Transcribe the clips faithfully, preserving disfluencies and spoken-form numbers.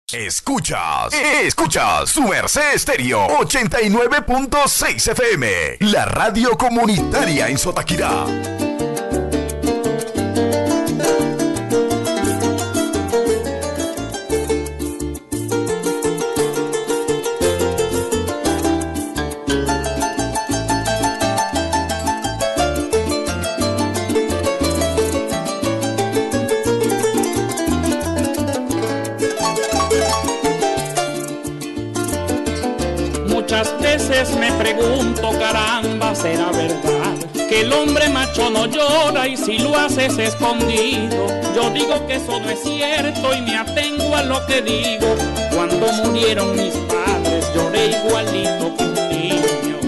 Escuchas, escuchas Su Merced Estéreo ochenta y nueve punto seis F M, la radio comunitaria en Sotaquirá. Muchas veces me pregunto, caramba, ¿será verdad que el hombre macho no llora y si lo haces escondido? Yo digo que eso no es cierto y me atengo a lo que digo. Cuando murieron mis padres lloré igualito que un niño.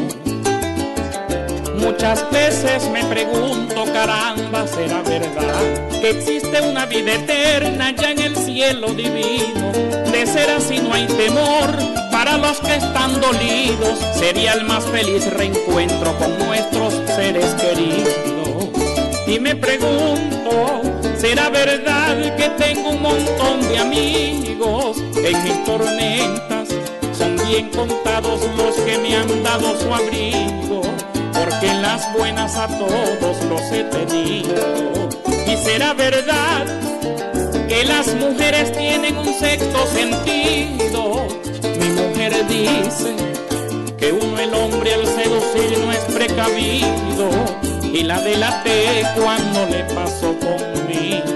Muchas veces me pregunto, caramba, ¿será verdad que existe una vida eterna ya en el cielo divino? De ser así no hay temor para los que están dolidos, sería el más feliz reencuentro con nuestros seres queridos. Y me pregunto, ¿será verdad que tengo un montón de amigos? En mis tormentas son bien contados los que me han dado su abrigo, porque en las buenas a todos los he tenido. Y será verdad que las mujeres tienen un sexto sentido. Mi mujer dice que uno el hombre al seducir no es precavido, y la delaté cuando le pasó conmigo.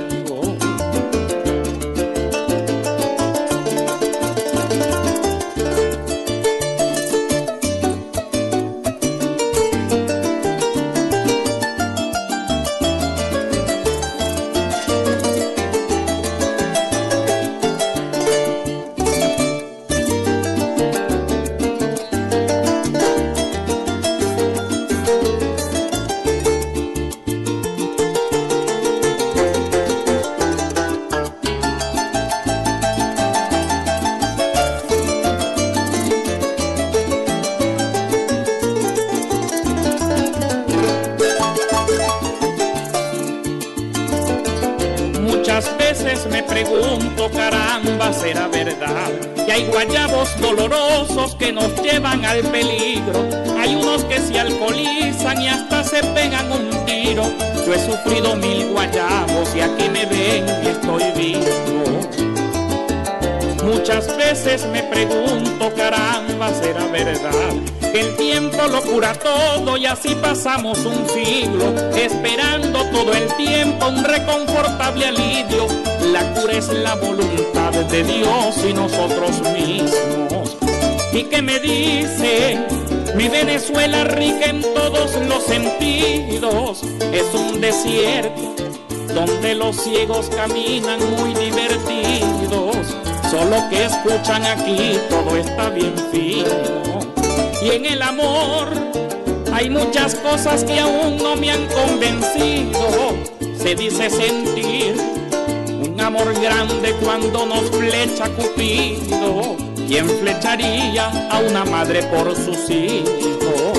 Muchas veces me pregunto, caramba, ¿será verdad que hay guayabos dolorosos que nos llevan al peligro? Hay unos que se alcoholizan y hasta se pegan un tiro. Yo he sufrido mil guayabos y aquí me ven y estoy vivo. Muchas veces me pregunto, caramba, ¿será verdad que el tiempo lo cura todo y así pasamos un siglo esperando todo el tiempo un reconfortable alivio? La cura es la voluntad de Dios y nosotros mismos. ¿Y qué me dice mi Venezuela rica en todos los sentidos? Es un desierto donde los ciegos caminan muy divertidos, solo que escuchan aquí todo está bien fino. Y en el amor hay muchas cosas que aún no me han convencido. Se dice sentir un amor grande cuando nos flecha Cupido. ¿Quién flecharía a una madre por sus hijos?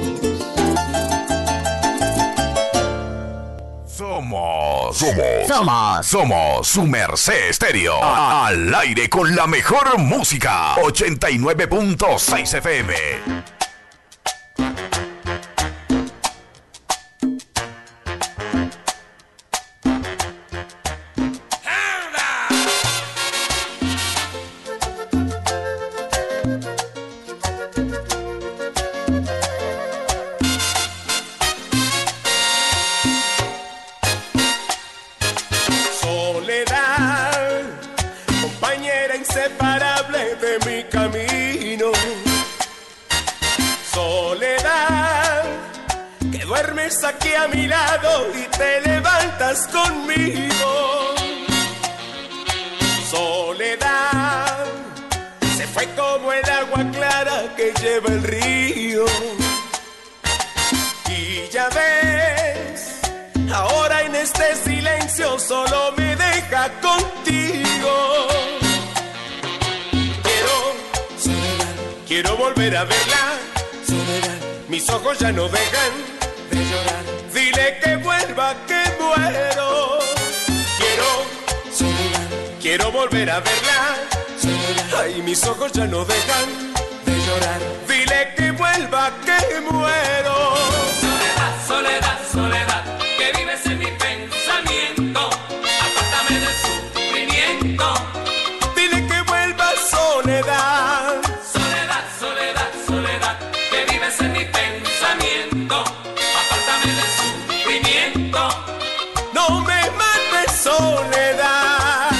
Somos, somos, somos, somos Su Merced Estéreo. A- Al aire con la mejor música. ochenta y nueve punto seis F M. Soledad, compañera inseparable de mi camino. Soledad, que duermes aquí a mi lado y te levantas conmigo. Soledad, se fue como el agua clara que lleva el río. Y ya ves, ahora en este silencio solo me deja contigo. Quiero, Soledad, quiero volver a verla. Soledad, mis ojos ya no dejan de llorar. Dile que vuelva, que muero. Quiero, Soledad, quiero volver a verla. soledad. Ay, mis ojos ya no dejan de llorar. Dile que vuelva, que muero. Soledad, soledad, soledad, que vives en mi pensamiento. Apártame del sufrimiento. Dile que vuelva, soledad. Soledad, soledad, soledad, que vives en mi pensamiento. Apártame del sufrimiento. No me mates, soledad.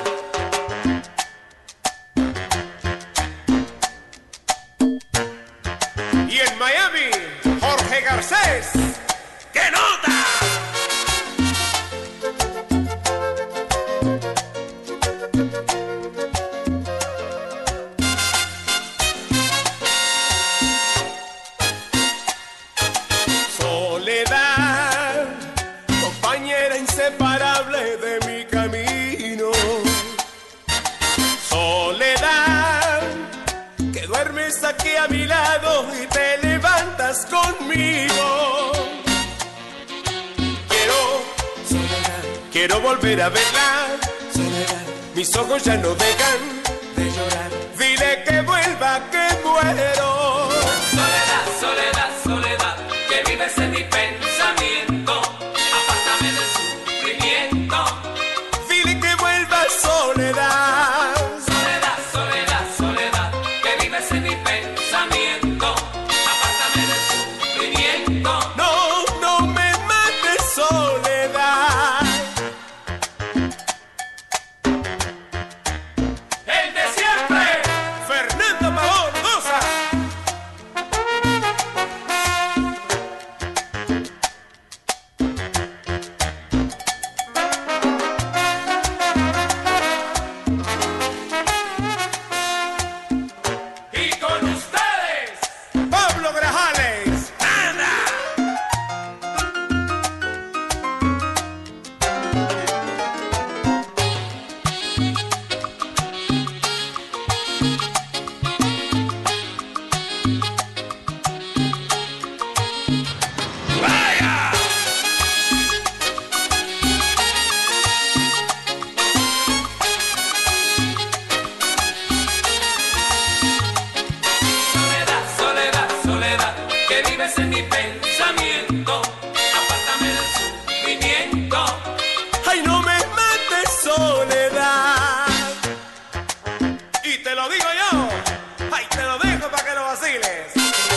Y en Miami, Jorge Garcés, ¡qué nota! Soledad, compañera inseparable de mi camino. Soledad, que duermes aquí a mi lado y te levantas conmigo. Quiero, soledad, quiero volver a verla. Soledad, mis ojos ya no dejan de llorar. Dile que vuelva, que muero. Soledad, soledad, soledad, que vives en mi pensamiento. Apártame del sufrimiento. Dile que vuelva, soledad. Soledad, soledad, soledad, que vives en mi pensamiento. Apártame del sufrimiento. No, no me mates, soledad. El de siempre. Fernando Pavón Dosa. Y con ustedes, Pablo Grajales. ¡Anda! ¡Vaya! soledad, soledad, soledad, que vives en mi pensamiento. Apártame del sufrimiento. ¡Ay, no me mates, soledad! Y te lo digo yo. ¡Ay, te lo dejo para que lo vaciles!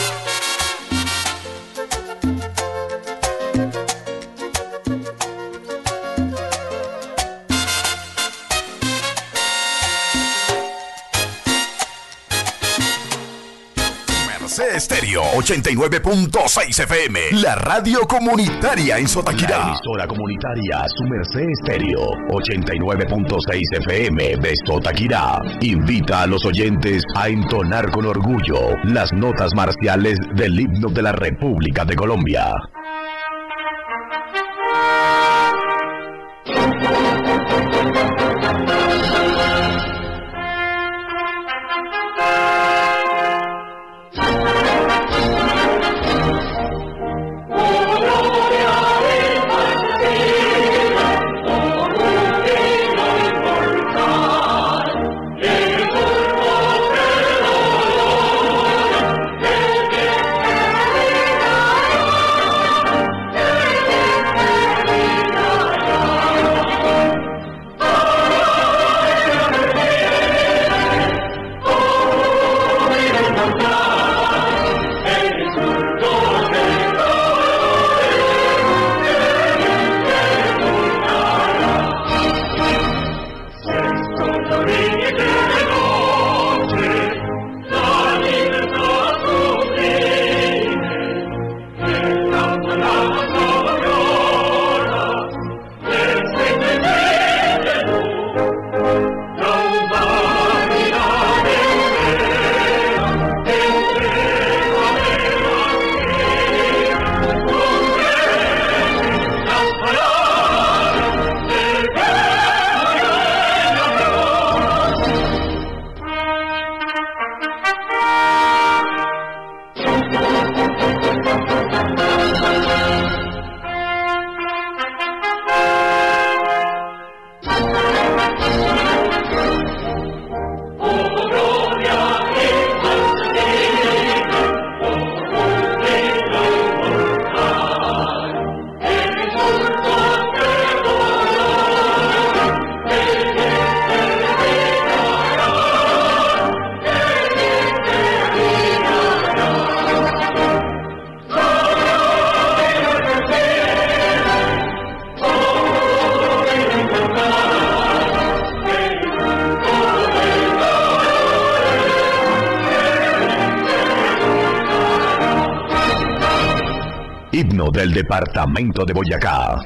Merced Estéreo ochenta y nueve punto seis F M, la radio comunitaria en La Sotaquirá. emisora comunitaria Su Merced Estéreo ochenta y nueve punto seis F M de Sotaquirá invita a los oyentes a entonar con orgullo las notas marciales del himno de la República de Colombia. himno del departamento de Boyacá.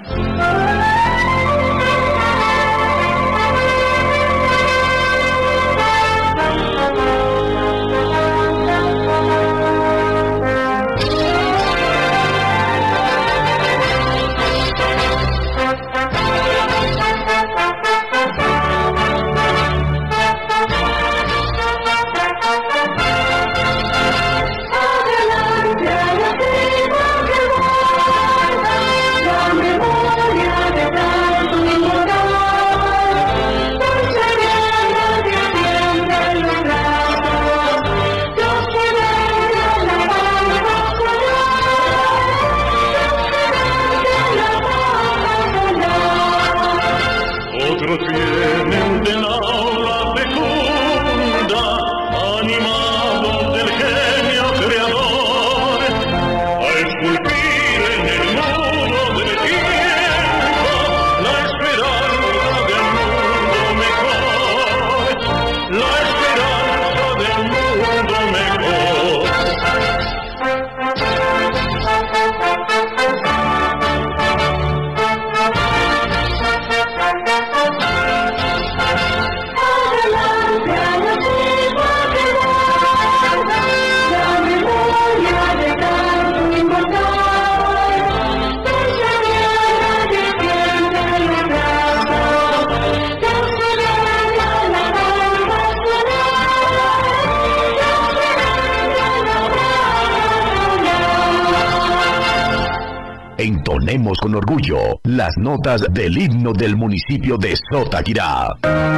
Entonemos con orgullo las notas del himno del municipio de Sotaquirá.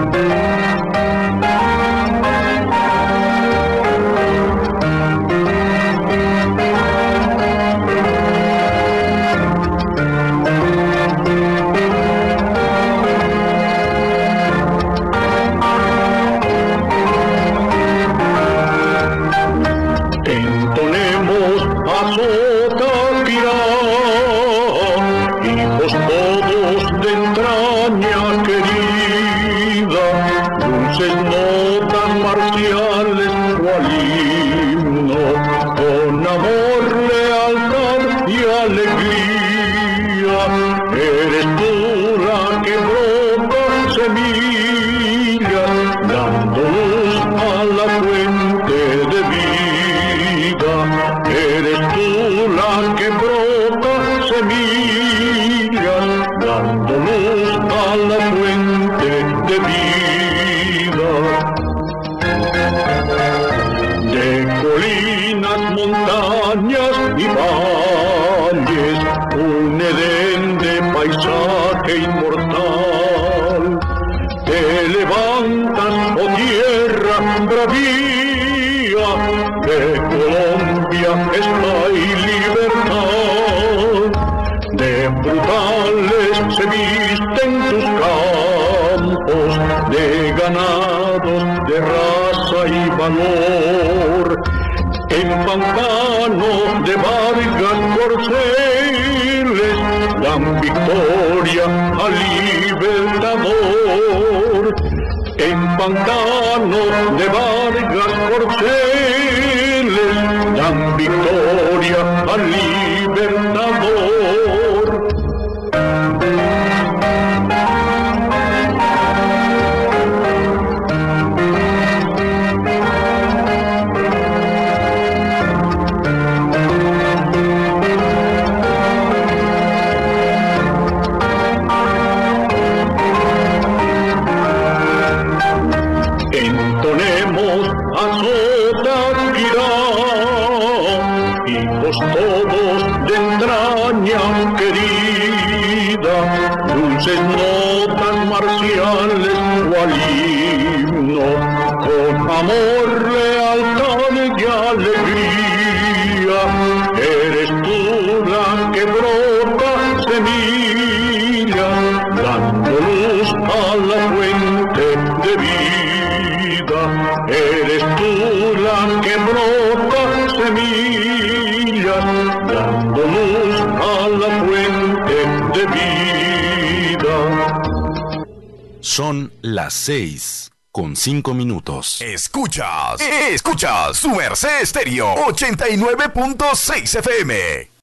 En Pantano de Vargas Corceles dan victoria al Libertador. En Pantano de Vargas Corceles dan victoria al Libertador. Dulces notas marciales cual himno, con amor, lealtad y alegría. Eres tú la que brota semilla, dando luz a la fuente de vida. Eres tú la que brota semilla, dando luz a la fuente de vida. Son las seis con cinco minutos. Escuchas, escuchas Su Merced Estéreo ochenta y nueve punto seis F M.